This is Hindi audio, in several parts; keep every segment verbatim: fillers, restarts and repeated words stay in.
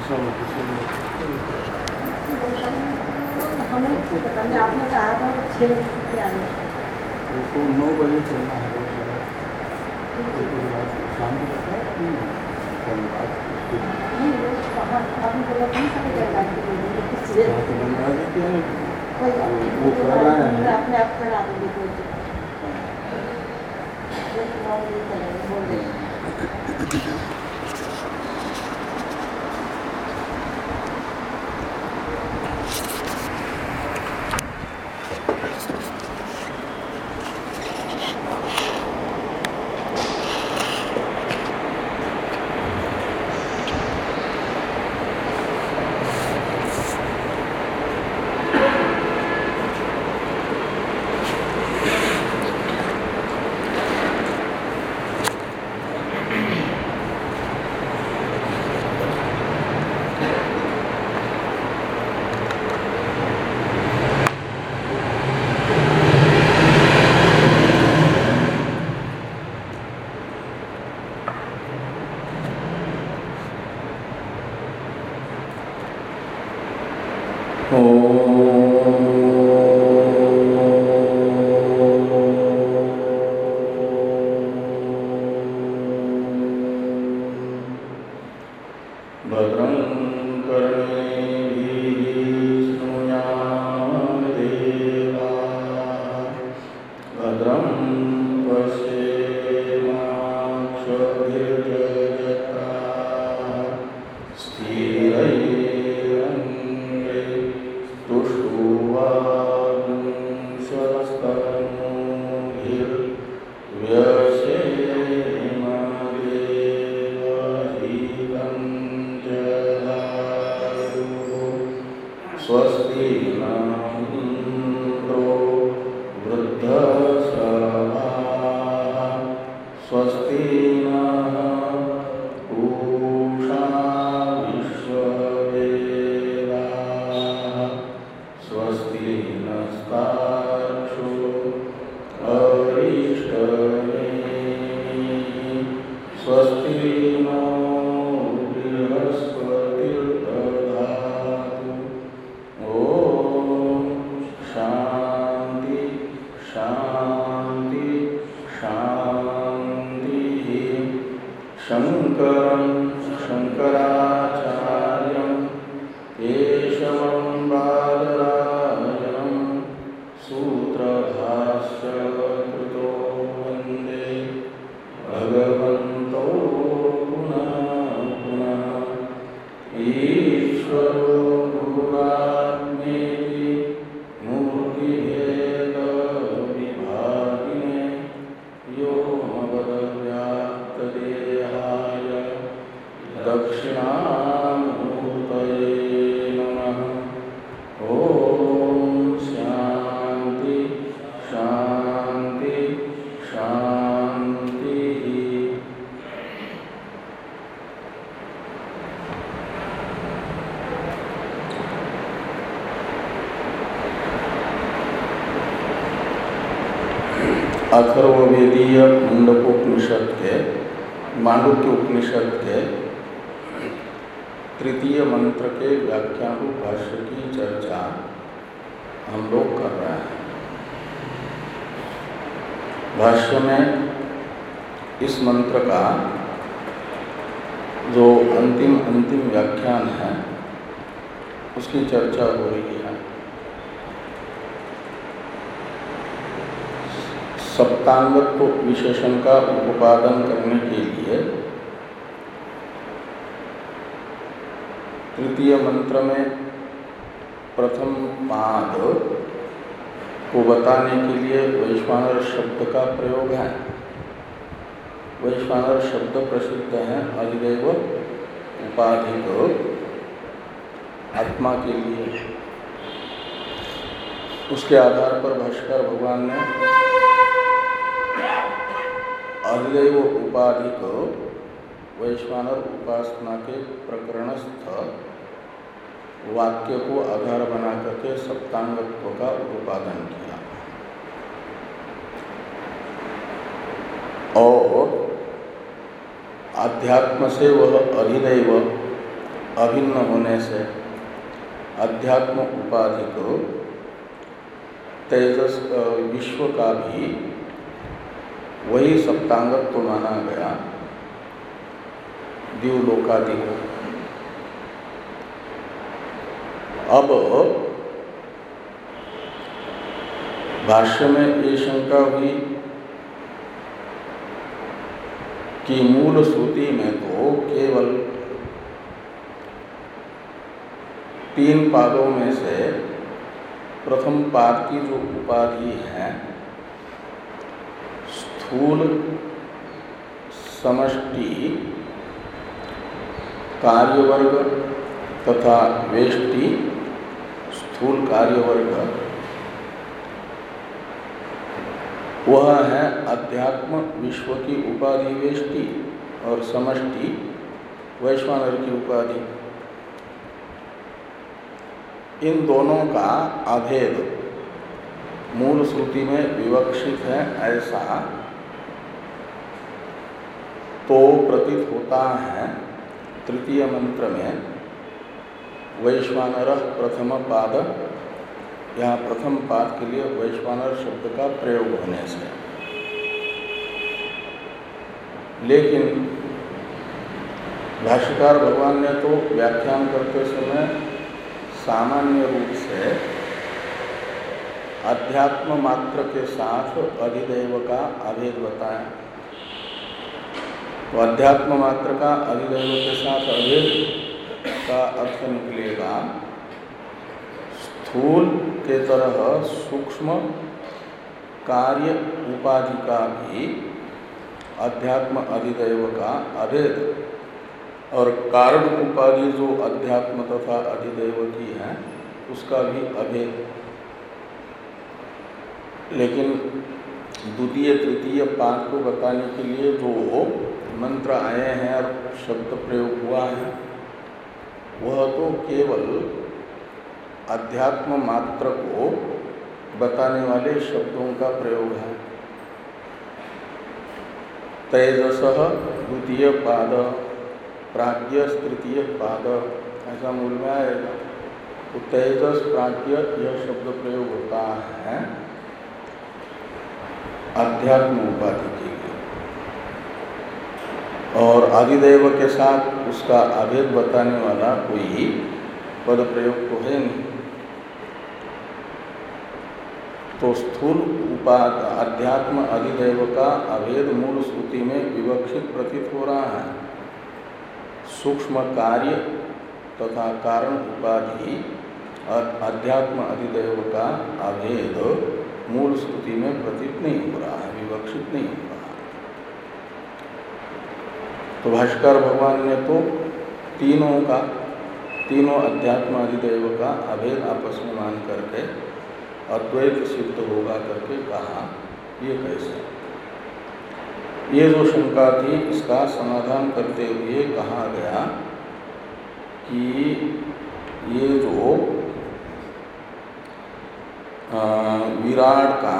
आपने कहा था छः उसको नौ बजे चलना है शाम को रहता है धन्यवाद वो कर रहा है अपने आप करा देंगे अथर्ववेदीय मुंडकोपनिषद के मांडुक्य उपनिषद के तृतीय मंत्र के व्याख्यान भाष्य की चर्चा हम लोग कर रहे हैं। भाष्य में इस मंत्र का जो अंतिम अंतिम व्याख्यान है उसकी चर्चा हो रही है। सप्तांगत्व विशेषण का उपादन करने के लिए तृतीय मंत्र में प्रथम पाद को बताने के लिए वैश्वानर शब्द का प्रयोग है। वैश्वानर शब्द प्रसिद्ध है अधिदैव उपाधिक आत्मा के लिए। उसके आधार पर भाष्कर भगवान ने अधिदैव उपाधिक वैश्वानर उपासना के प्रकरणस्थ वाक्य को आधार बना करके सप्तांगत्व का उपादन किया और आध्यात्म से वह अधिदैव अभिन्न होने से अध्यात्म उपाधि को तेजस विश्व का भी वही सप्तांगत्व माना गया द्युलोकादि को। अब भाष्य में ये शंका हुई कि मूल श्रुति में तो केवल तीन पादों में से प्रथम पाद की जो उपाधि है स्थूल समष्टि कार्यवर्ग तथा वेष्टि स्थूल कार्यवर्ग, वह है अध्यात्म विश्व की उपाधि वेष्टि और समष्टि वैश्वानर की उपाधि। इन दोनों का अभेद मूल श्रुति में विवक्षित है ऐसा तो प्रतीत होता है तृतीय मंत्र में वैश्वानर प्रथम पाद, यहाँ प्रथम पाद के लिए वैश्वानर शब्द का प्रयोग होने से। लेकिन भाष्यकार भगवान ने तो व्याख्यान करते समय सामान्य रूप से अध्यात्म मात्र के साथ अधिदैव का अभेद बताया। तो अध्यात्म मात्र का अधिदैव के साथ अभेद का अर्थ निकलेगा स्थूल के तरह सूक्ष्म कार्य उपाधि का भी अध्यात्म अधिदैव का अभेद, और कारण उपाधि जो अध्यात्म तथा अधिदैव की है उसका भी अभेद। लेकिन द्वितीय तृतीय पाद को बताने के लिए जो मंत्र आए हैं और शब्द प्रयोग हुआ है वह तो केवल अध्यात्म मात्र को बताने वाले शब्दों का प्रयोग है। तेजस द्वितीय पाद, प्राज्ञ तृतीय पाद, ऐसा मूल में आएगा। तो तेजस प्राज्ञ यह शब्द प्रयोग होता है अध्यात्म उपाधि के लिए, और अधिदैव के साथ उसका अभेद बताने वाला कोई पद प्रयोग तो है नहीं। तो स्थूल उपाद अध्यात्म अधिदैव का अभेद मूल श्रुति में विवक्षित प्रतीत हो रहा है। सूक्ष्म कार्य तथा कारण उपाधि और अध्यात्म अधिदैव का अभेद मूल श्रुति में प्रतीत नहीं हो रहा है, विवक्षित नहीं हो रहा है। तो भाष्यकार भगवान ने तो तीनों का तीनों अध्यात्म अधिदैव का अभेद आपस में मान करके अद्वैत सिद्ध होगा करके कहा। ये कैसे? ये जो शंका थी इसका समाधान करते हुए कहा गया कि ये जो विराट का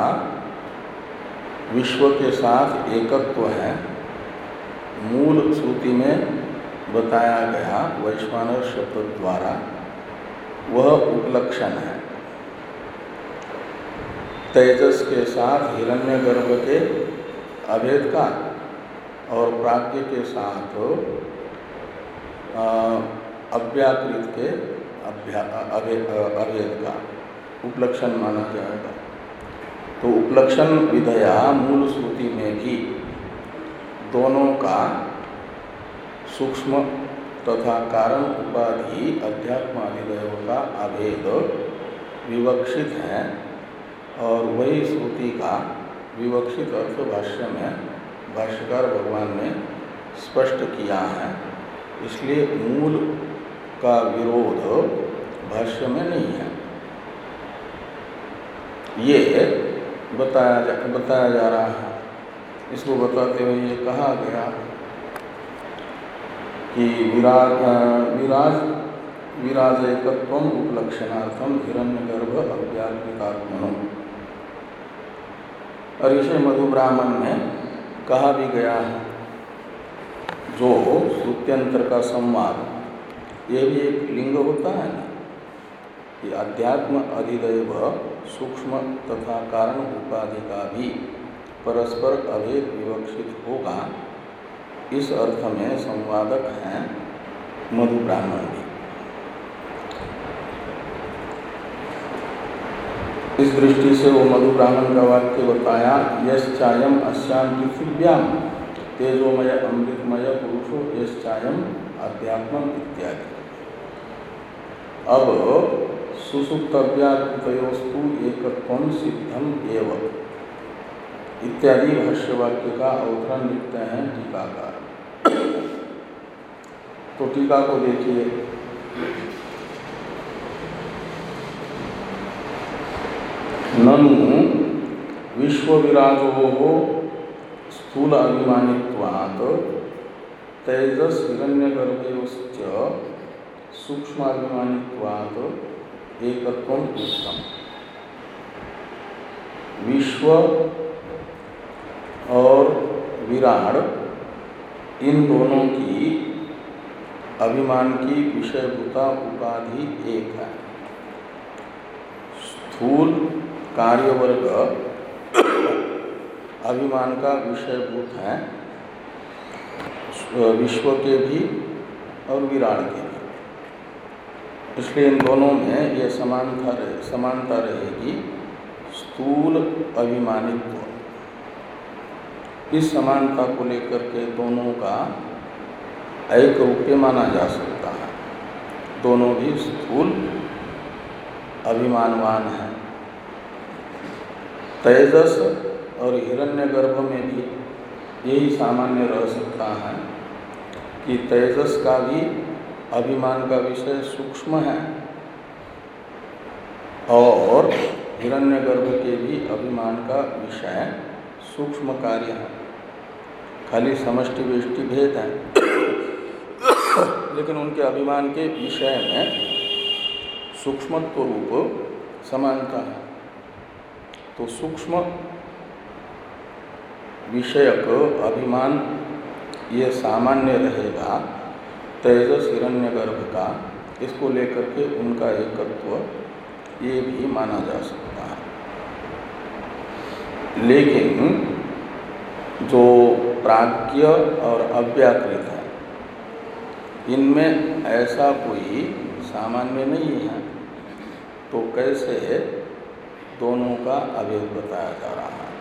विश्व के साथ एकत्व है मूल श्रुति में बताया गया वैश्वानर शब्द द्वारा, वह उपलक्षण है। तेजस के साथ हिरण्यगर्भ के अभेद का और प्राज्ञ के साथ अव्याकृत के अभेद का उपलक्षण माना जाएगा। तो उपलक्षण विधया मूल श्रुति में भी दोनों का सूक्ष्म तथा कारण उपाधि अध्यात्म अधिदैव का अभेद विवक्षित है, और वही श्रुति का विवक्षित अर्थ भाष्य में भाष्यकार भगवान ने स्पष्ट किया है। इसलिए मूल का विरोध भाष्य में नहीं है। ये बताया जा, बताया जा रहा है। इसको बताते हुए ये कहा गया कि विराज विराज विराजैकत्व उपलक्षणार्थम हिरण्यगर्भ अव्याकृतात्मनो। और इसे मधु ब्राह्मण में कहा भी गया है, जो श्रुत्यंतर का संवाद ये भी एक लिंग होता है ना कि अध्यात्म अधिदैव सूक्ष्म तथा कारण उपाधि का भी परस्पर अभेद विवक्षित होगा। इस अर्थ में संवादक हैं मधु ब्राह्मण भी। इस दृष्टि से वो मधु ब्राह्मण का वाक्य बताया, यश्चायम अस्याम पृथिव्याम तेजोमय अमृतमय पुरुषो यश्चायम अध्यात्मम इत्यादि। अब सुसुप्तव्याकृतयोस्तु एकत्वं सिद्धम एव इत्यादि भाष्यवाक्य का अवतरण लिखते हैं टीकाकार। तो टीका को देखिए, ननु विश्वविराजो स्थूल अभिमानित्वात् तेजस हिरण्यगर्भयोश्च सूक्ष्माभिमानित्वात् एकत्वं उत्तम। विश्व और विराट इन दोनों की अभिमान की विषयभूता उपाधि एक है। स्थूल कार्यवर्ग अभिमान का विषयभूत है, विश्व के भी और विराट के भी। इसलिए इन दोनों में ये समानता रहे समानता रहेगी। स्थूल अभिमानित्व, इस समानता को लेकर के दोनों का एक रूपे माना जा सकता है। दोनों भी स्थूल अभिमानवान हैं। तेजस और हिरण्यगर्भ में भी यही सामान्य रह सकता है कि तेजस का भी अभिमान का विषय सूक्ष्म है और हिरण्यगर्भ के भी अभिमान का विषय सूक्ष्म कार्य है। खाली समष्टि वेष्टि भेद है, लेकिन उनके अभिमान के विषय में सूक्ष्मत्व रूप समानता है। तो सूक्ष्म विषयक अभिमान ये सामान्य रहेगा तेजस हिरण्यगर्भ का। इसको लेकर के उनका एकत्व ये भी माना जा सकता है। लेकिन जो प्राज्ञ और अव्याकृत है, इनमें ऐसा कोई सामान्य नहीं है। तो कैसे दोनों का अभेद बताया जा रहा है,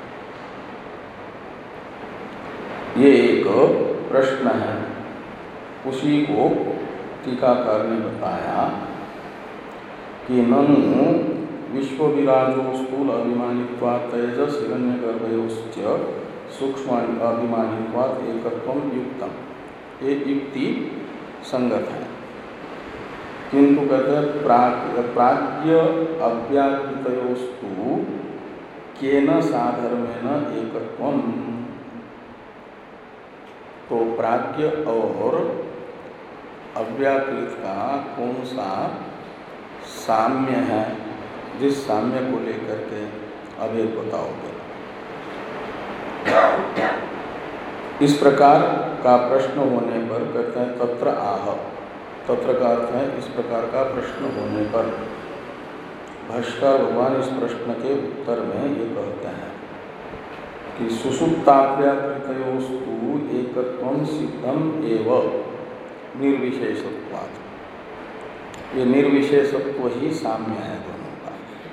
ये एक प्रश्न है। उसी को टीकाकार ने बताया कि ननु विश्वविराजो स्थूल अभिमानित्वात् तेजस हिरण्यगर्भयोश्च सूक्ष्म अभिमानित्वात् एकत्वं युक्तम। ये युक्ति संगत है, किंतु कहते हैं प्राज्ञ प्राज्ञ अव्याकृतयोस्तु केन साधर्मेण एकत्वम। तो प्राज्ञ और अव्याकृत का कौन सा साम्य है, जिस साम्य को लेकर के अभेद बताओगे। इस प्रकार का प्रश्न होने पर कहते हैं तत्र आह। तत्र का अर्थ है इस प्रकार का प्रश्न होने पर। भाष्यकार भगवान इस प्रश्न के उत्तर में ये कहते हैं कि सुषुप्ताव्याकृतयोस्तु एकत्वं सिद्धम एव निर्विशेषत्वात्। ये निर्विशेषत्व ही साम्य है दोनों का।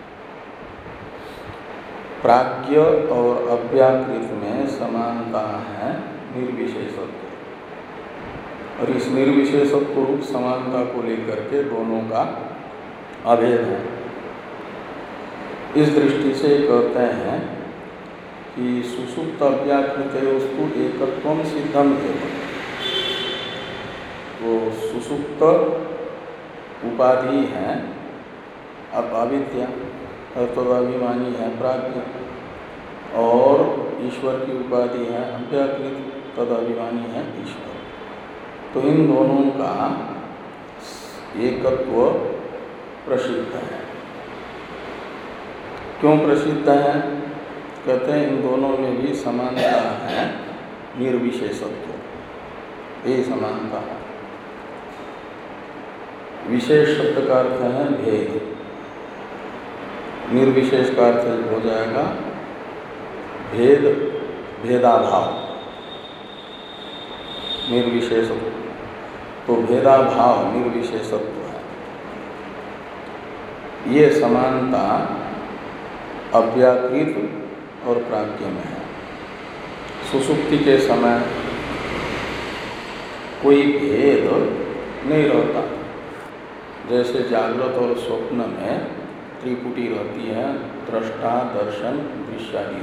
प्राज्ञ और अव्याकृत में समानता है निर्विशेषत्व, और इस निर्विशेषत्व रूप समानता को लेकर के दोनों का अभेद है। इस दृष्टि से कहते हैं कि सुषुप्त अव्याकृतयोस्तु एकत्वं सिद्धम एव। वो सुषुप्त उपाधि है अब अविद्या, तदाभिमानी है प्राज्ञ, और ईश्वर की उपाधि है अव्याकृत, तदाभिमानी है ईश्वर। तो इन दोनों का एकत्व प्रसिद्ध है। क्यों प्रसिद्ध है? कहते हैं इन दोनों में भी समानता है निर्विशेषत्व, ये समानता है। विशेष शब्द का अर्थ है भेद, निर्विशेष का अर्थ हो जाएगा भेद, भेदाभाव। निर्विशेष तो भेदाभाव निर्विशेषत्व है। ये समानता अव्याकृत और प्राज्ञ में है। सुषुप्ति के समय कोई भेद नहीं रहता, जैसे जागृत और स्वप्न में त्रिपुटी रहती है, दृष्टा दर्शन दृश्यादि,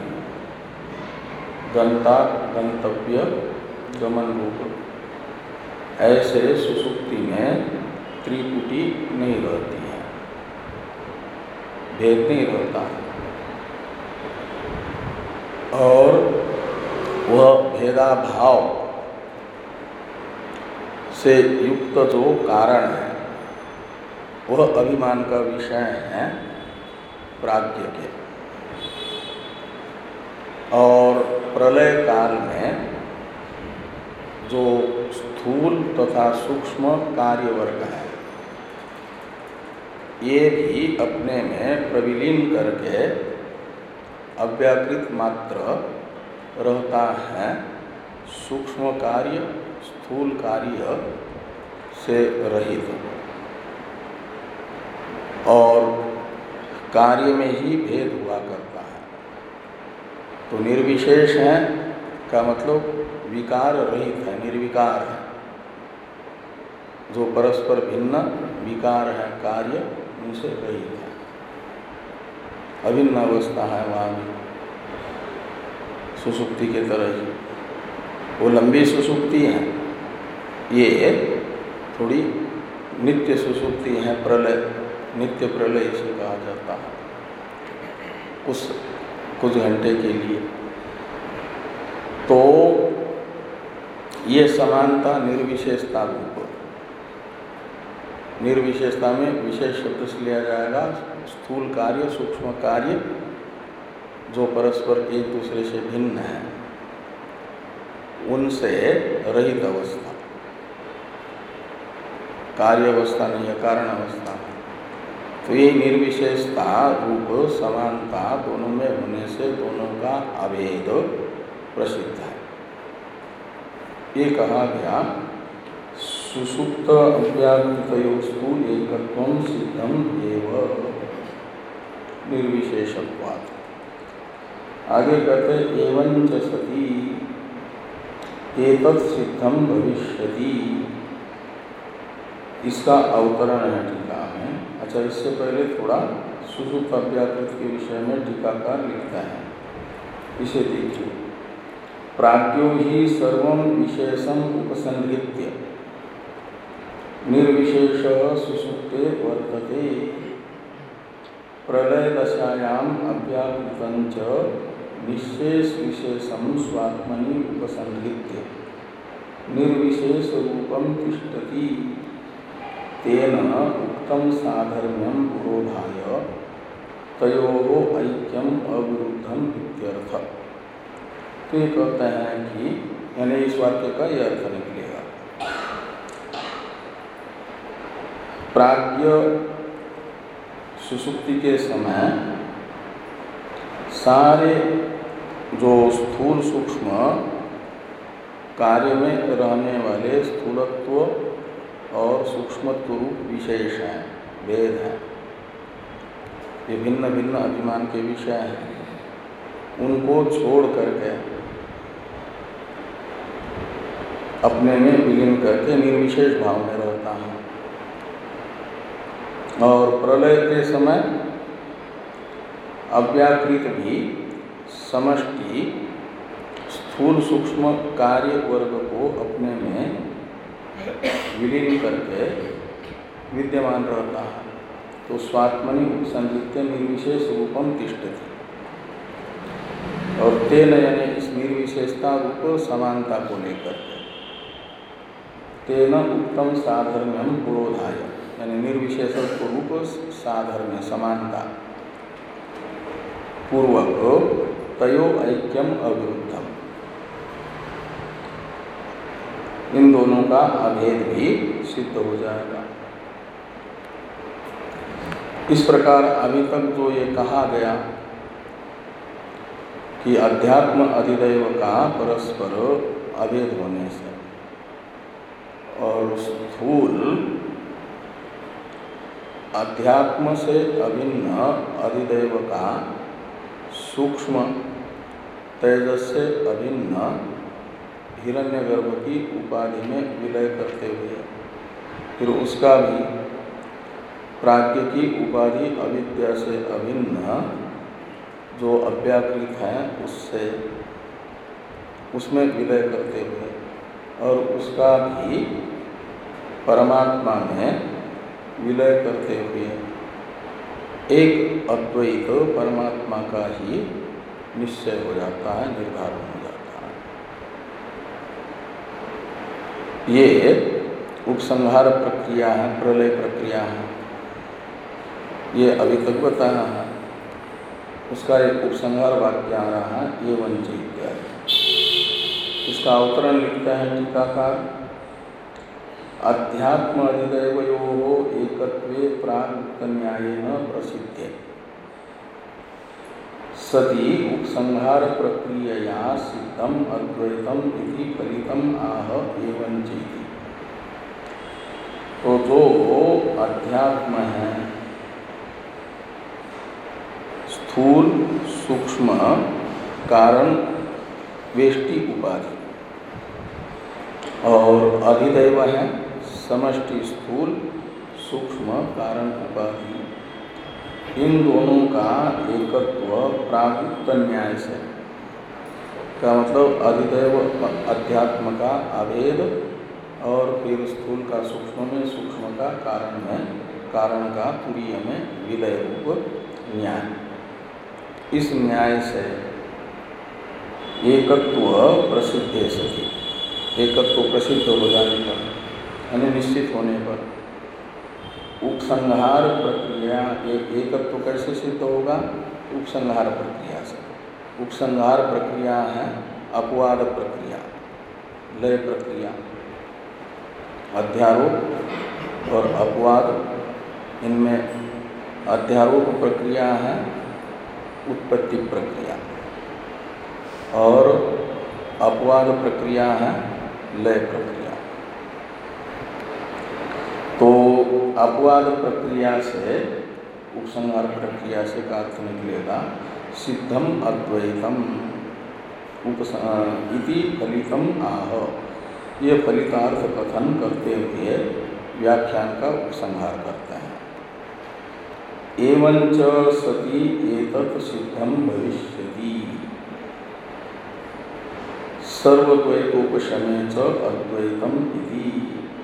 गंता गंतव्य गमन रूप। ऐसे सुषुप्ति में त्रिपुटी नहीं रहती है, भेद नहीं रहता है। और वह भेदाभाव से युक्त जो कारण है वह अभिमान का विषय है प्राज्ञ के। और प्रलय काल में जो स्थूल तथा सूक्ष्म कार्य वर्ग है, ये भी अपने में प्रविलीन करके अव्याकृत मात्र रहता है, सूक्ष्म कार्य स्थूल कार्य से रहित। और कार्य में ही भेद हुआ करता है। तो निर्विशेष है का मतलब विकार रहित है, निर्विकार है। जो परस्पर भिन्न विकार है कार्य, उनसे रहित है, अभिन्न अवस्था है वहाँ भी, सुषुप्ति के तरह ही। वो लंबी सुषुप्ति है, ये थोड़ी नित्य सुषुप्ति है, प्रलय नित्य प्रलय इसे कहा जाता है, उस कुछ घंटे के लिए। तो ये समानता निर्विशेषता रूप, निर्विशेषता में विशेष शब्द से लिया जाएगा स्थूल कार्य सूक्ष्म कार्य जो परस्पर एक दूसरे से भिन्न है, उनसे रहित अवस्था, कार्य अवस्था नहीं है, कारण अवस्था। तो ये निर्विशेषता रूप समानता दोनों में होने से दोनों का अभेद प्रसिद्ध है। ये कहा गया सुषुप्त अव्याकृतयोस्तु एकत्वं सिद्धम एव निर्विशेषत्वात्। आगे कहते एवं च सति एतत् सिद्धम भविष्यति। इसका अवतरण है टीका में। अच्छा, इससे पहले थोड़ा सुषुप्त अव्याकृत के विषय में टीकाकार लिखता है, इसे देखिए। प्राज्ञो ही सर्वं विशेषम उपसंहृत्य निर्विशेष सुषुप्ते वर्तते। प्रलय दशायाम अव्याकृतं च निशेष विशेषम स्वात्मनि उपसंहृत्य निर्विशेष रूपम तिष्ठति। तेन उक्तम साधर्म्यम पुरोधाय तयोः ऐक्यम अविरुद्धम इत्यर्थ। तो ये कहते हैं कि यानी इस वाक्य का यह अर्थ निकलेगा, प्राज्ञ सुषुप्ति के समय सारे जो स्थूल सूक्ष्म कार्य में रहने वाले स्थूलत्व और सूक्ष्मत्व रूप विशेष हैं, भेद हैं, ये भिन्न भिन्न अभिमान के विषय हैं, उनको छोड़ करके अपने में विलीन करके निर्विशेष भाव में रहता है। और प्रलय के समय अव्याकृत भी समष्टि स्थूल सूक्ष्म कार्य वर्ग को अपने में विलीन करके विद्यमान रहता है। तो स्वात्मनि उपसंहृत्य निर्विशेष रूपम तिष्ठति। और तेन यानी इस निर्विशेषता रूप समानता को लेकर के तेन उत्तम साधर्म्यम पुरोधाय यानी निर्विशेष रूप साधर्म्य समानता पूर्वक तयो ऐक्यम अविरुद्धम, इन दोनों का अभेद भी सिद्ध हो जाएगा। इस प्रकार अभी तक जो ये कहा गया कि अध्यात्म अधिदैव का परस्पर अभेद होने से और स्थूल अध्यात्म से अभिन्न अधिदैव का सूक्ष्म तेजस से अभिन्न हिरण्यगर्भ की उपाधि में विलय करते हुए फिर उसका भी प्राज्ञ की उपाधि अविद्या से अभिन्न जो अव्याकृत है उससे उसमें विलय करते हुए और उसका भी परमात्मा में विलय करते हुए एक अद्वैत परमात्मा का ही निश्चय हो जाता है, निर्धारण हो जाता है। ये उपसंहार प्रक्रिया है, प्रलय प्रक्रिया है, ये अभी तक बताया है। उसका एक उपसंहार वाक्य आ रहा है, ये वंचित इत्यादि। इसका अवतरण लिखता है टीकाकार, अध्यात्म अधिदैवयोः एकत्वे प्राग न्यायेन प्रसिद्धे सति उपसंहार प्रक्रियया सिद्धम अद्वैतम इति फलितम आह एवं चेति। तो जो अध्यात्म है स्थूल सूक्ष्म कारण वेष्टि उपाधि और अधिदैव है समष्टि स्थूल सूक्ष्म कारण उपाधि, इन दोनों का एकत्व प्रागुक्त न्याय से का मतलब अधिदैव अध्यात्म का अभेद और फिर स्थूल का सूक्ष्म में, सूक्ष्म का कारण में, कारण का तुरीय में विलय रूप न्याय, इस न्याय से एकत्व प्रसिद्ध सती, एकत्व प्रसिद्ध हो जाने पर यानी निश्चित होने पर उपसंहार प्रक्रिया, एक एकत्व कैसे सिद्ध होगा? उपसंहार प्रक्रिया से। उपसंहार प्रक्रिया है अपवाद प्रक्रिया, लय प्रक्रिया, अध्यारोप और अपवाद, इनमें अध्यारोप प्रक्रिया है उत्पत्ति प्रक्रिया और अपवाद प्रक्रिया है लय प्रक्रिया। तो अपवाद प्रक्रिया से उपसंहार प्रक्रिया से का अर्थ निकलेगा सिद्धम अद्वैतम इति फलितम आह। ये फलितार्थ कथन करते हुए व्याख्यान का उपसंहार करते हैं। एवं च सति एतत् सिद्धम भविष्यति सर्वद्वैतोपशमे च अद्वैतम इति।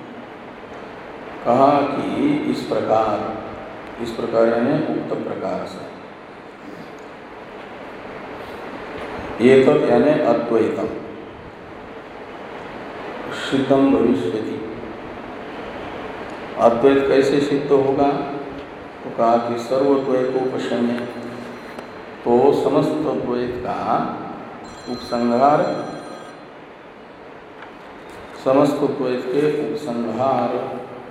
कहा कि इस प्रकार, इस प्रकार यानी उक्त प्रकार से, एतत् यानी अद्वैतम सिद्धम भविष्यति। अद्वैत कैसे सिद्ध होगा? तो कहा कि सर्वद्वैतोपशमे, तो समस्त द्वैत का उपसंहार, समस्त द्वैत के उपसंहार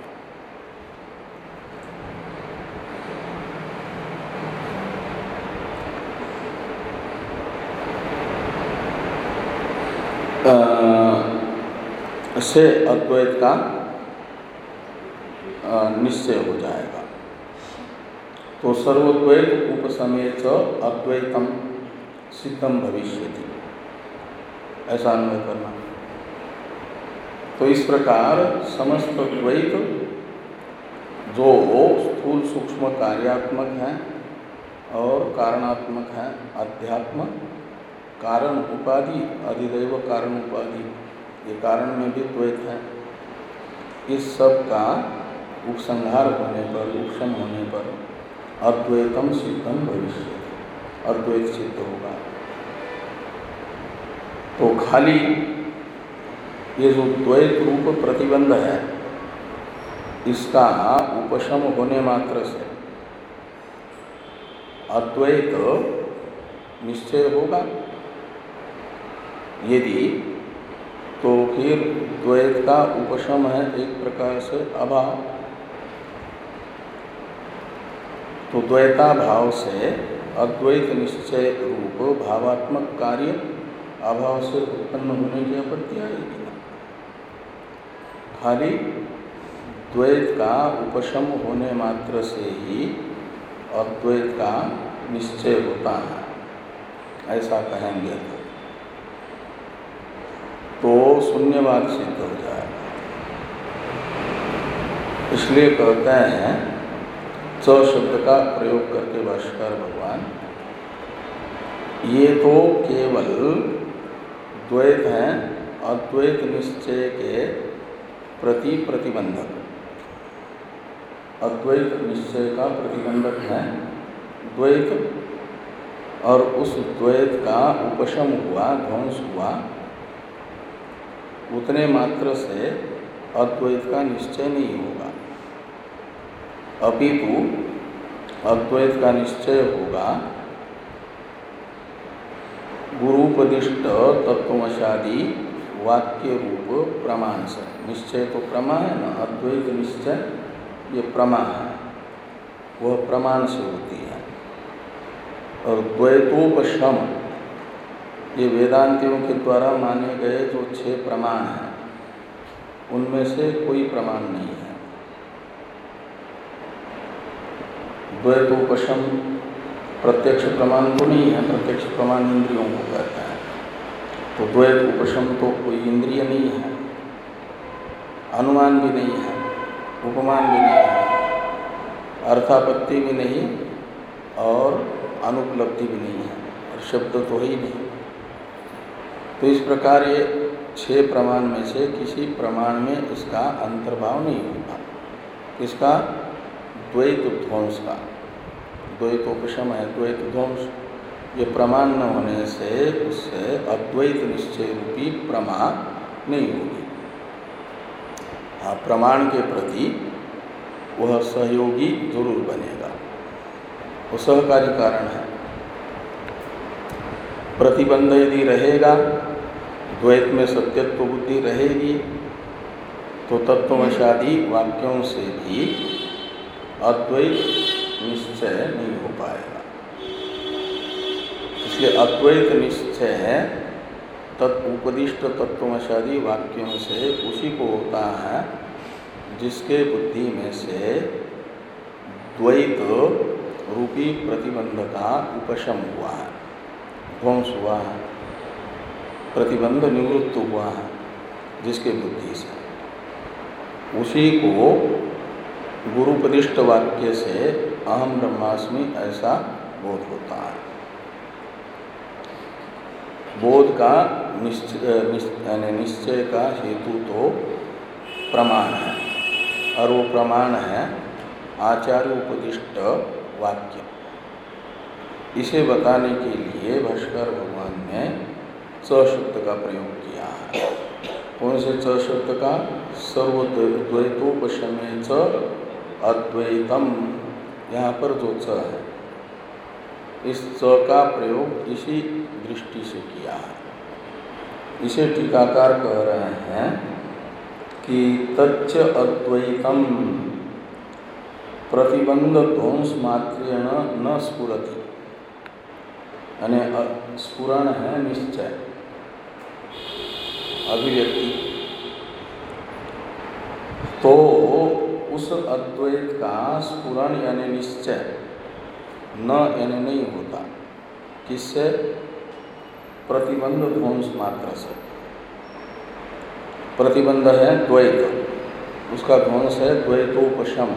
से अद्वैत का निश्चय हो जाएगा। तो सर्वद्वैत उपसमेत अद्वैतम सिद्धम भविष्यति, ऐसा अन्वय करना। तो इस प्रकार समस्त द्वैत जो स्थूल सूक्ष्म कार्यात्मक है और कारणात्मक है, अध्यात्म कारण उपाधि, अधिदैव कारण उपाधि, ये कारण में भी द्वैत है, इस सब का उपसंहार होने पर, उपशम होने पर अद्वैतम सिद्धम भविष्य, अद्वैत सिद्ध होगा। तो खाली ये जो द्वैत रूप प्रतिबंध है, इसका उपशम होने मात्र से अद्वैत निश्चय होगा। यदि तो फिर द्वैत का उपशम है एक प्रकार से अभाव, तो द्वैता भाव से अद्वैत निश्चय रूप भावात्मक कार्य अभाव से उत्पन्न होने की आपत्ति आएगी ना। खाली द्वैत का उपशम होने मात्र से ही अद्वैत का निश्चय होता है, ऐसा कहेंगे तो शून्यवाद सिद्ध हो जाएगा। इसलिए कहते हैं च शब्द का प्रयोग करके भाष्यकार भगवान, ये तो केवल द्वैत हैं अद्वैत निश्चय के प्रति प्रतिबंधक, अद्वैत निश्चय का प्रतिबंधक है द्वैत, और उस द्वैत का उपशम हुआ, ध्वंस हुआ, उतने मात्र से अद्वैत का निश्चय नहीं होगा, अपितु अद्वैत का निश्चय होगा गुरुपदिष्ट तत्वमशादी वाक्य रूप प्रमाण से। निश्चय तो प्रमा है ना, अद्वैत निश्चय ये प्रमा है, वह प्रमाण से होती है। और द्वैतोपशम ये वेदांतियों के द्वारा माने गए जो छह प्रमाण हैं, उनमें से कोई प्रमाण नहीं है। द्वैतोपशम प्रत्यक्ष प्रमाण तो नहीं है, प्रत्यक्ष प्रमाण इंद्रियों को कहता है, तो द्वैत उपशम तो कोई इंद्रिय नहीं है, अनुमान भी नहीं है, उपमान भी नहीं है, अर्थापत्ति भी नहीं और अनुपलब्धि भी नहीं है, और शब्द तो ही नहीं। तो इस प्रकार ये छह प्रमाण में से किसी प्रमाण में इसका अंतर्भाव नहीं होगा। इसका द्वैत ध्वंस का, द्वैतोपशम है द्वैत ध्वंस, ये प्रमाण न होने से उससे अद्वैत निश्चय रूपी प्रमा नहीं होगी। हाँ, प्रमाण के प्रति वह सहयोगी जरूर बनेगा, वो सहकारी कारण है। प्रतिबंध यदि रहेगा, द्वैत में सत्यत्व बुद्धि रहेगी, तो तत्वमशादी वाक्यों से भी अद्वैत निश्चय नहीं हो पाएगा। इसलिए अद्वैत निश्चय है तत्उपदिष्ट तत्वमशादी वाक्यों से उसी को होता है जिसके बुद्धि में से द्वैत रूपी प्रतिबंध का उपशम हुआ है, ध्वंस हुआ है, प्रतिबंध निवृत्त हुआ है जिसके बुद्धि से, उसी को गुरुपदिष्ट वाक्य से अहम ब्रह्मास्मि ऐसा बोध होता है। बोध का निश्चय यानी निश्चय का हेतु तो प्रमाण है, और वो प्रमाण है आचार्य उपदिष्ट वाक्य। इसे बताने के लिए भाष्कर भगवान ने च शब्द का प्रयोग किया है। कौन से च शब्द का? सर्वद्वैतोपशमे च अद्वैतम, यहाँ पर जो च है, इस च का प्रयोग इसी दृष्टि से किया है। इसे टीकाकार कह रहे हैं कि तच्च अद्वैतम प्रतिबंध ध्वंस मात्रेण न स्फुरति, यानी स्फुरण है निश्चय, अभिव्यक्ति, तो उस अद्वैत का स्फुरण यानी निश्चय न यानी नहीं होता। किससे? प्रतिबंध ध्वंस मात्र से। प्रतिबंध है द्वैत, उसका ध्वंस है द्वैतोपशम।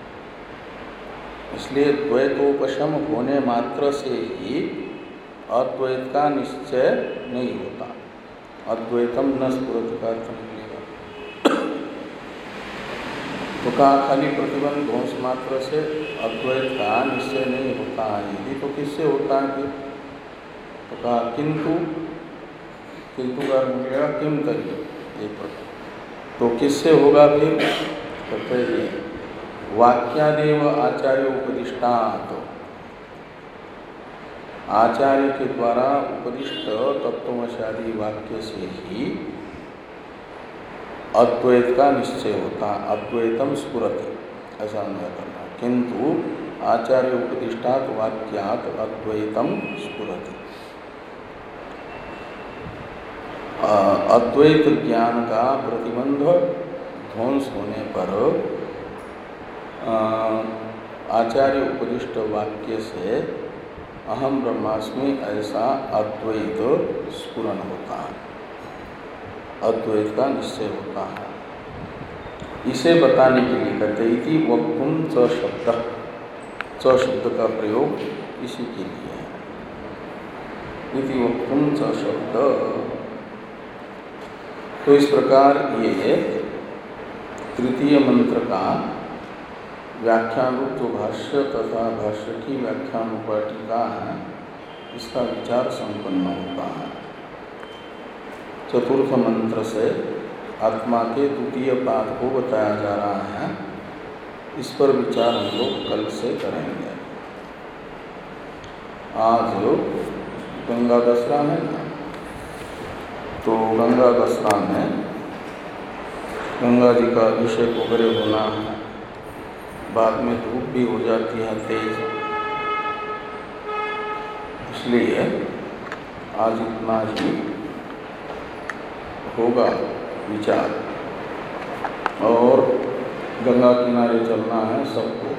इसलिए द्वैतोपशम होने मात्र से ही अद्वैत का निश्चय नहीं होता। अद्वैतम न स्फुरति का अर्थ निकलेगा। तो कहा खाली प्रतिबंध ध्वंस मात्र से अद्वैत का निश्चय नहीं होता है, यदि तो किससे होता है? तो कहा किंतु, किंतु का मिलेगा किम तरी, एक प्रकार। तो किससे होगा फिर? कहते हैं वाक्यादेव आचार्य उपदिष्टात्, आचार्य के द्वारा उपदिष्ट तत्वमशादी वाक्य से ही अद्वैत का निश्चय होता। अद्वैतम स्फुरति, ऐसा अन्वय करना। किंतु आचार्य उपदिष्टात् वाक्यात् अद्वैतम स्फुरति। अद्वैत ज्ञान का प्रतिबंध ध्वंस होने पर आचार्य उपदिष्ट वाक्य से अहम ब्रह्मास्मि ऐसा अद्वैत स्फुरन होता है, अद्वैत का निश्चय होता है। इसे बताने के लिए कहते इति वक्तुम च शब्द, च शब्द का प्रयोग इसी के लिए है। इति वक्तुम च शब्द। तो इस प्रकार ये तृतीय मंत्र का व्याख्यान रूप जो भाष्य तथा भाष्य की व्याख्यान उपाटिका है, इसका विचार संपन्न होता है। चतुर्थ मंत्र से आत्मा के द्वितीय पाद को बताया जा रहा है। इस पर विचार हम लोग कल से करेंगे। आज गंगा दशहरा है ना, तो गंगा दशहरा में गंगा जी का अभिषेक वगैरह होना है। बाद में धूप भी हो जाती है तेज, इसलिए आज इतना ही होगा विचार। और गंगा किनारे चलना है सबको।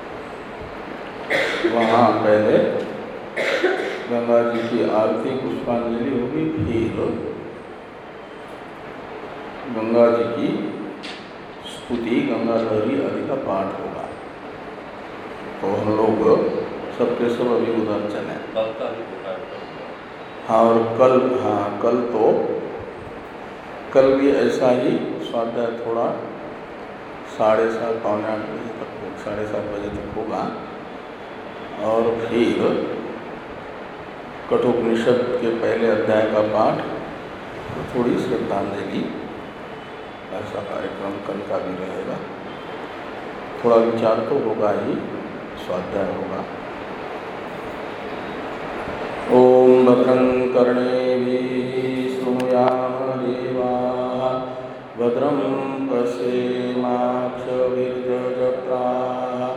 वहाँ पहले गंगा जी की आरती पुष्पांजलि होगी, फिर गंगा जी की स्तुति गंगा लहरी आदि का पाठ होगा। तो हम लोग सबके सब अभी उधर चले। हाँ, और कल हाँ कल तो कल भी ऐसा ही स्वाध्याय थोड़ा साढ़े सात पौने आठ बजे तक, साढ़े सात बजे तक होगा। और फिर कठोपनिषद के पहले अध्याय का पाठ, थोड़ी श्रद्धांजलि, ऐसा कार्यक्रम कल का भी रहेगा। थोड़ा विचार तो होगा ही, स्वाध्याय होगा। ओम भद्रं कर्णेभिः शृणुयाम देवाः, भद्रं पश्येमाक्षभिर्यजत्राः,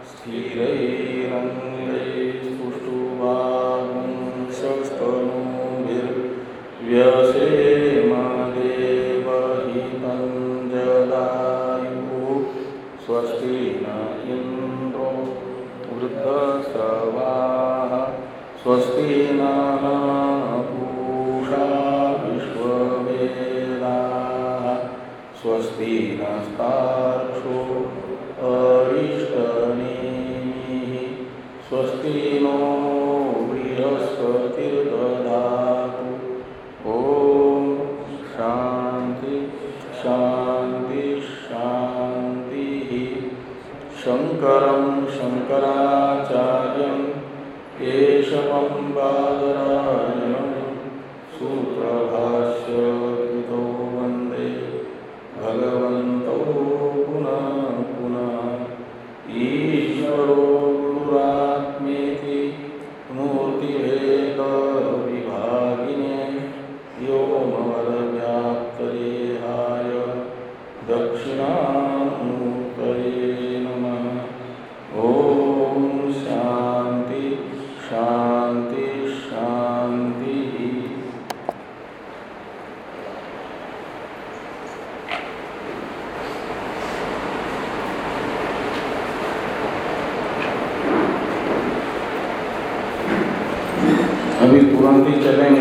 स्थिरैरङ्गैस्तुष्टुवागुंसस्तनूभिर्व्यसेम देवहितं जदायुः। स्वस्ति न इंद्रो वृद्धश्रवाः, स्वस्ति नः पूषा विश्ववेदाः, स्वस्ति नस्तार्क्ष्यो अरिष्टनेमिः, स्वस्ति नो बृहस्पतिर्दधातु। ओम शांति शांति शांति। शंकरं शंकराचार्यं केशवं बादरायणं सूत्रभाष्यकृतो वन्दे भगवन्तौ पुनः पुनः। ईश्वरो गुरुरात्मेति मूर्तिभेदविभागिने व्योमवद्व्याप्तदेहाय दक्षिणामूर्तये नमः। ओम शांति शांति शांति। अभी तुरंत ही चलेंगे।